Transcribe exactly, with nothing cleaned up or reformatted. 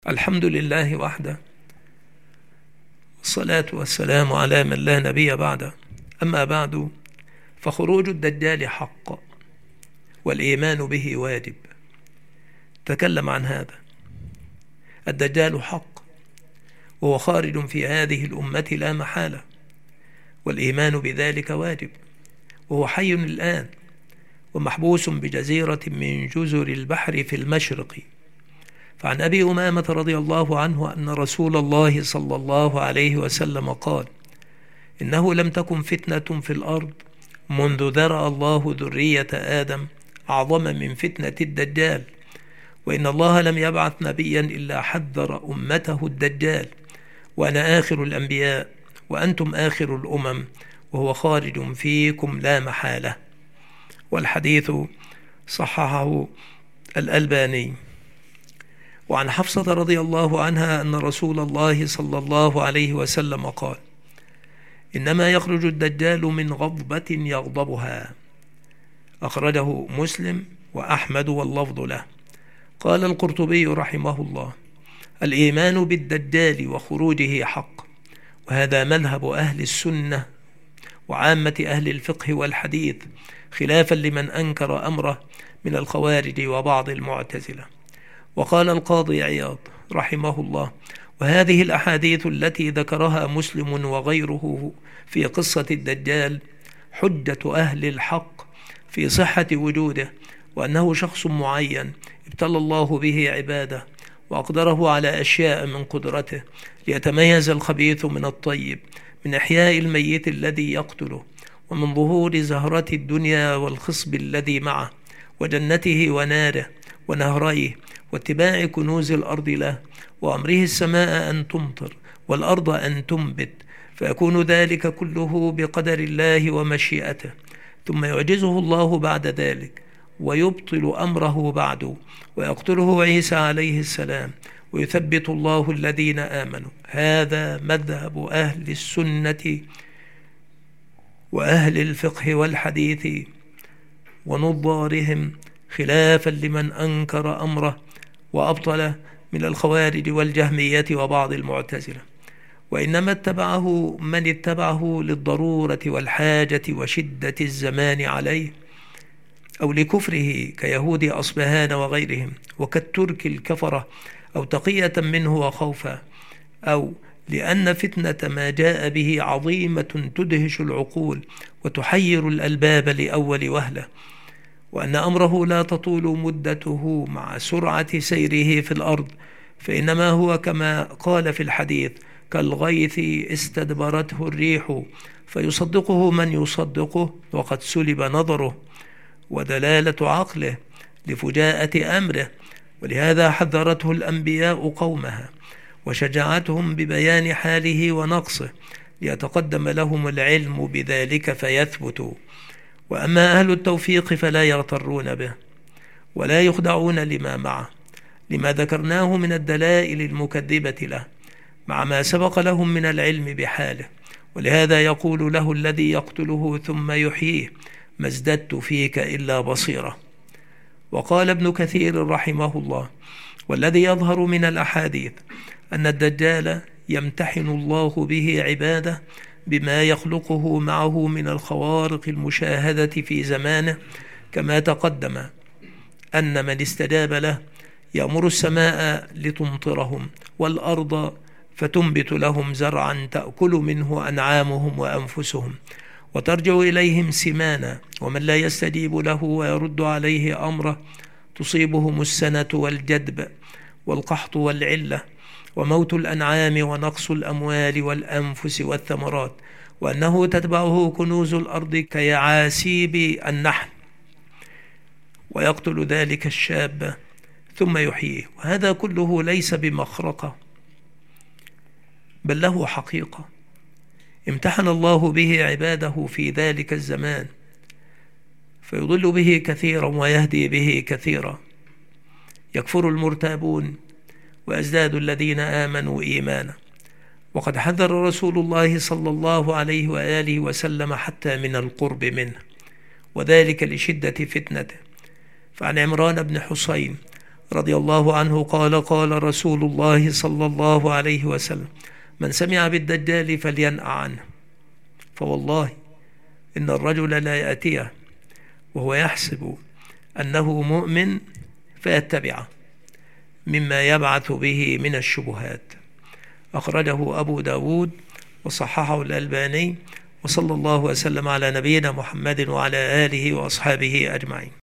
الحمد لله وحده، والصلاة والسلام على من لا نبي بعده. أما بعد، فخروج الدجال حق والإيمان به واجب. تكلم عن هذا. الدجال حق وهو خارج في هذه الأمة لا محالة، والإيمان بذلك واجب، وهو حي الآن ومحبوس بجزيرة من جزر البحر في المشرق. فعن أبي أمامة رضي الله عنه أن رسول الله صلى الله عليه وسلم قال: إنه لم تكن فتنة في الأرض منذ ذرأ الله ذرية آدم أعظم من فتنة الدجال، وإن الله لم يبعث نبيا إلا حذر أمته الدجال، وأنا آخر الأنبياء وأنتم آخر الأمم، وهو خارج فيكم لا محالة. والحديث صححه الألباني. وعن حفصة رضي الله عنها أن رسول الله صلى الله عليه وسلم قال: إنما يخرج الدجال من غضبة يغضبها. أخرجه مسلم وأحمد واللفظ له. قال القرطبي رحمه الله: الإيمان بالدجال وخروجه حق، وهذا مذهب أهل السنة وعامة أهل الفقه والحديث، خلافا لمن أنكر أمره من الخوارج وبعض المعتزلة. وقال القاضي عياض رحمه الله: وهذه الأحاديث التي ذكرها مسلم وغيره في قصة الدجال حجة أهل الحق في صحة وجوده، وأنه شخص معين ابتلى الله به عباده وأقدره على أشياء من قدرته ليتميز الخبيث من الطيب، من إحياء الميت الذي يقتله، ومن ظهور زهرة الدنيا والخصب الذي معه، وجنته وناره ونهريه، واتباع كنوز الأرض له، وأمره السماء أن تمطر والأرض أن تنبت، فيكون ذلك كله بقدر الله ومشيئته، ثم يعجزه الله بعد ذلك ويبطل أمره بعد، ويقتله عيسى عليه السلام، ويثبت الله الذين آمنوا. هذا مذهب أهل السنة وأهل الفقه والحديث ونظارهم، خلافا لمن أنكر أمره وأبطله من الخوارج والجهمية وبعض المعتزلة. وإنما اتبعه من اتبعه للضرورة والحاجة وشدة الزمان عليه، أو لكفره كيهود أصبهان وغيرهم، وكالترك الكفرة، أو تقية منه وخوفا، أو لأن فتنة ما جاء به عظيمة تدهش العقول وتحير الألباب لأول وهلة، وأن أمره لا تطول مدته مع سرعة سيره في الأرض، فإنما هو كما قال في الحديث: كالغيث استدبرته الريح، فيصدقه من يصدقه وقد سلب نظره، ودلالة عقله لفجاءة أمره. ولهذا حذرته الأنبياء قومها وشجعتهم ببيان حاله ونقصه، ليتقدم لهم العلم بذلك فيثبتوا. وأما أهل التوفيق فلا يغترون به ولا يخدعون لما معه، لما ذكرناه من الدلائل المكذبة له، مع ما سبق لهم من العلم بحاله. ولهذا يقول له الذي يقتله ثم يحييه: ما ازددت فيك إلا بصيرة. وقال ابن كثير رحمه الله: والذي يظهر من الأحاديث أن الدجال يمتحن الله به عباده بما يخلقه معه من الخوارق المشاهدة في زمانه، كما تقدم أن من استجاب له يأمر السماء لتمطرهم والأرض فتنبت لهم زرعا تأكل منه أنعامهم وأنفسهم، وترجع إليهم سمانا. ومن لا يستجيب له ويرد عليه أمره تصيبهم السنة والجدب والقحط والعلة وموت الأنعام ونقص الأموال والأنفس والثمرات، وأنه تتبعه كنوز الأرض كيعاسيب النحل، ويقتل ذلك الشاب ثم يحييه. وهذا كله ليس بمخرقة، بل له حقيقة امتحن الله به عباده في ذلك الزمان، فيضل به كثيرا ويهدي به كثيرا. يكفر المرتابون ويزداد الذين آمنوا إيمانا. وقد حذر رسول الله صلى الله عليه وآله وسلم حتى من القرب منه، وذلك لشدة فتنته. فعن عمران بن حسين رضي الله عنه قال قال رسول الله صلى الله عليه وسلم: من سمع بالدجال فلينأ عنه، فوالله إن الرجل لا يأتيه وهو يحسب أنه مؤمن فيتبعه مما يبعث به من الشبهات. أخرجه أبو داود وصححه الألباني، وصلى الله وسلم على نبينا محمد وعلى آله وأصحابه أجمعين.